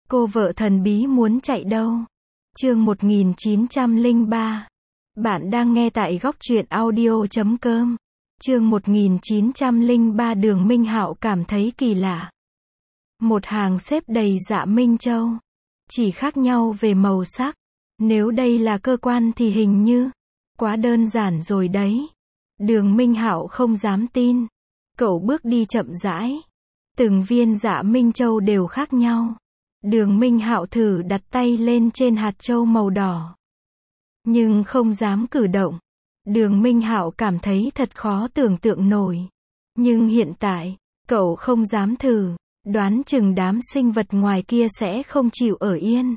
Cô vợ thần bí muốn chạy đâu? Chương 1903. Bạn đang nghe tại góc truyện audio.com. Chương 1903 Đường Minh Hạo cảm thấy kỳ lạ. Một hàng xếp đầy Dạ Minh Châu. Chỉ khác nhau về màu sắc. Nếu đây là cơ quan thì hình như quá đơn giản rồi đấy. Đường Minh Hạo không dám tin. Cậu bước đi chậm rãi. Từng viên Dạ Minh Châu đều khác nhau. Đường Minh Hạo thử đặt tay lên trên hạt châu màu đỏ, nhưng không dám cử động. Đường Minh Hạo cảm thấy thật khó tưởng tượng nổi. Nhưng hiện tại, cậu không dám thử, đoán chừng đám sinh vật ngoài kia sẽ không chịu ở yên.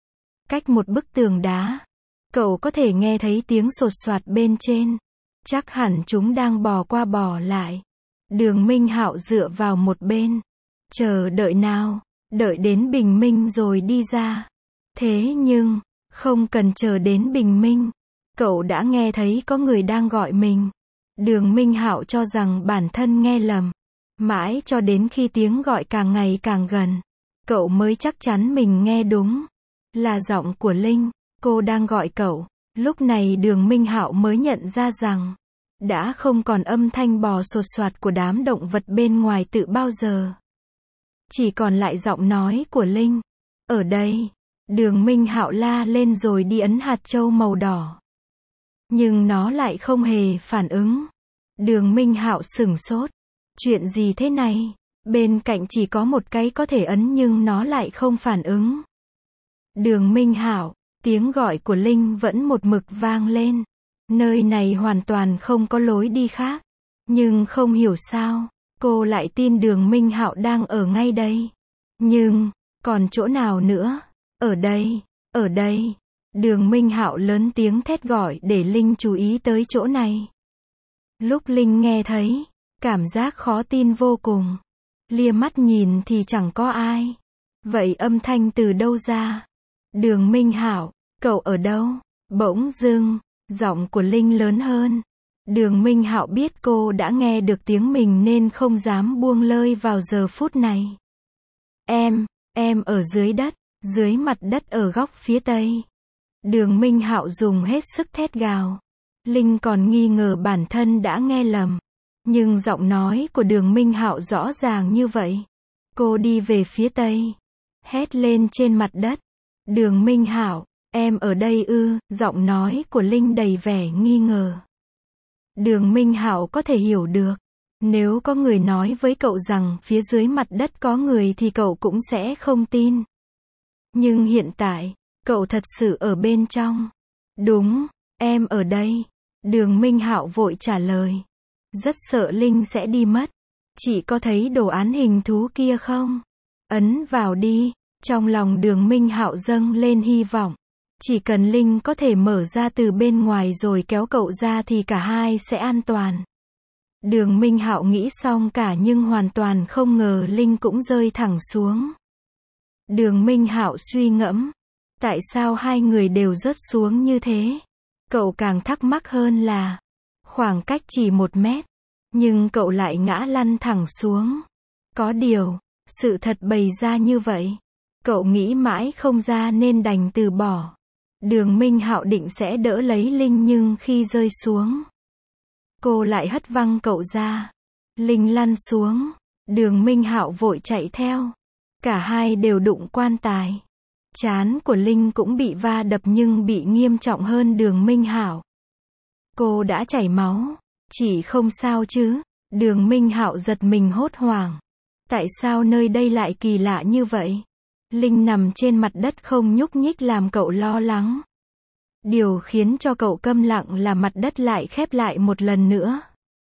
Cách một bức tường đá, cậu có thể nghe thấy tiếng sột soạt bên trên. Chắc hẳn chúng đang bò qua bò lại. Đường Minh Hạo dựa vào một bên, chờ đợi nào. Đợi đến bình minh rồi đi ra. Thế nhưng, không cần chờ đến bình minh, cậu đã nghe thấy có người đang gọi mình. Đường Minh Hạo cho rằng bản thân nghe lầm. Mãi cho đến khi tiếng gọi càng ngày càng gần, cậu mới chắc chắn mình nghe đúng. Là giọng của Linh, cô đang gọi cậu. Lúc này Đường Minh Hạo mới nhận ra rằng đã không còn âm thanh bò sột soạt của đám động vật bên ngoài tự bao giờ. Chỉ còn lại giọng nói của Linh. Ở đây, Đường Minh Hạo la lên rồi đi ấn hạt châu màu đỏ. Nhưng nó lại không hề phản ứng. Đường Minh Hạo sửng sốt. Chuyện gì thế này? Bên cạnh chỉ có một cái có thể ấn nhưng nó lại không phản ứng. Đường Minh Hạo, tiếng gọi của Linh vẫn một mực vang lên. Nơi này hoàn toàn không có lối đi khác. Nhưng không hiểu sao, cô lại tin Đường Minh Hạo đang ở ngay đây. Nhưng, còn chỗ nào nữa? Ở đây, ở đây. Đường Minh Hạo lớn tiếng thét gọi để Linh chú ý tới chỗ này. Lúc Linh nghe thấy, cảm giác khó tin vô cùng. Lia mắt nhìn thì chẳng có ai. Vậy âm thanh từ đâu ra? Đường Minh Hạo, cậu ở đâu? Bỗng dưng, giọng của Linh lớn hơn. Đường Minh Hạo biết cô đã nghe được tiếng mình nên không dám buông lơi vào giờ phút này. Em ở dưới đất, dưới mặt đất ở góc phía tây. Đường Minh Hạo dùng hết sức thét gào. Linh còn nghi ngờ bản thân đã nghe lầm. Nhưng giọng nói của Đường Minh Hạo rõ ràng như vậy. Cô đi về phía tây. Hét lên trên mặt đất. Đường Minh Hạo, em ở đây ư? Giọng nói của Linh đầy vẻ nghi ngờ. Đường Minh Hạo có thể hiểu được. Nếu có người nói với cậu rằng phía dưới mặt đất có người thì cậu cũng sẽ không tin. Nhưng hiện tại, cậu thật sự ở bên trong. Đúng, em ở đây. Đường Minh Hạo vội trả lời. Rất sợ Linh sẽ đi mất. Chị có thấy đồ án hình thú kia không? Ấn vào đi. Trong lòng Đường Minh Hạo dâng lên hy vọng. Chỉ cần Linh có thể mở ra từ bên ngoài rồi kéo cậu ra thì cả hai sẽ an toàn. Đường Minh Hạo nghĩ xong cả nhưng hoàn toàn không ngờ Linh cũng rơi thẳng xuống. Đường Minh Hạo suy ngẫm. Tại sao hai người đều rớt xuống như thế? Cậu càng thắc mắc hơn là khoảng cách chỉ 1 mét. Nhưng cậu lại ngã lăn thẳng xuống. Có điều, sự thật bày ra như vậy. Cậu nghĩ mãi không ra nên đành từ bỏ. Đường Minh Hạo định sẽ đỡ lấy Linh nhưng khi rơi xuống, cô lại hất văng cậu ra. Linh lăn xuống. Đường Minh Hạo vội chạy theo. Cả hai đều đụng quan tài. Trán của Linh cũng bị va đập nhưng bị nghiêm trọng hơn Đường Minh Hạo. Cô đã chảy máu. Chị không sao chứ? Đường Minh Hạo giật mình hốt hoảng. Tại sao nơi đây lại kỳ lạ như vậy? Linh nằm trên mặt đất không nhúc nhích làm cậu lo lắng. Điều khiến cho cậu câm lặng là mặt đất lại khép lại một lần nữa.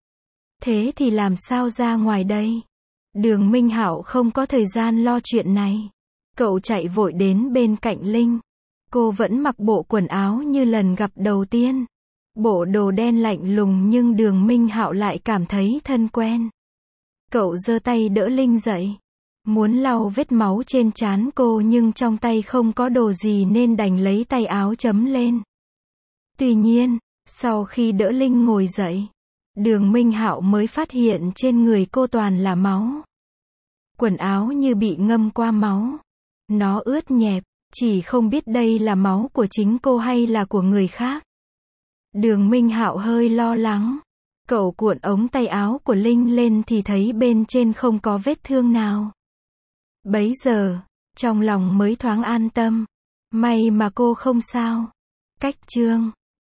Thế thì làm sao ra ngoài đây? Đường Minh Hạo không có thời gian lo chuyện này. Cậu chạy vội đến bên cạnh Linh. Cô vẫn mặc bộ quần áo như lần gặp đầu tiên. Bộ đồ đen lạnh lùng nhưng Đường Minh Hạo lại cảm thấy thân quen. Cậu giơ tay đỡ Linh dậy. Muốn lau vết máu trên trán cô nhưng trong tay không có đồ gì nên đành lấy tay áo chấm lên. Tuy nhiên, sau khi đỡ Linh ngồi dậy, Đường Minh Hạo mới phát hiện trên người cô toàn là máu. Quần áo như bị ngâm qua máu. Nó ướt nhẹp, chỉ không biết đây là máu của chính cô hay là của người khác. Đường Minh Hạo hơi lo lắng. Cậu cuộn ống tay áo của Linh lên thì thấy bên trên không có vết thương nào. Bấy giờ, trong lòng mới thoáng an tâm. May mà cô không sao. Cách chương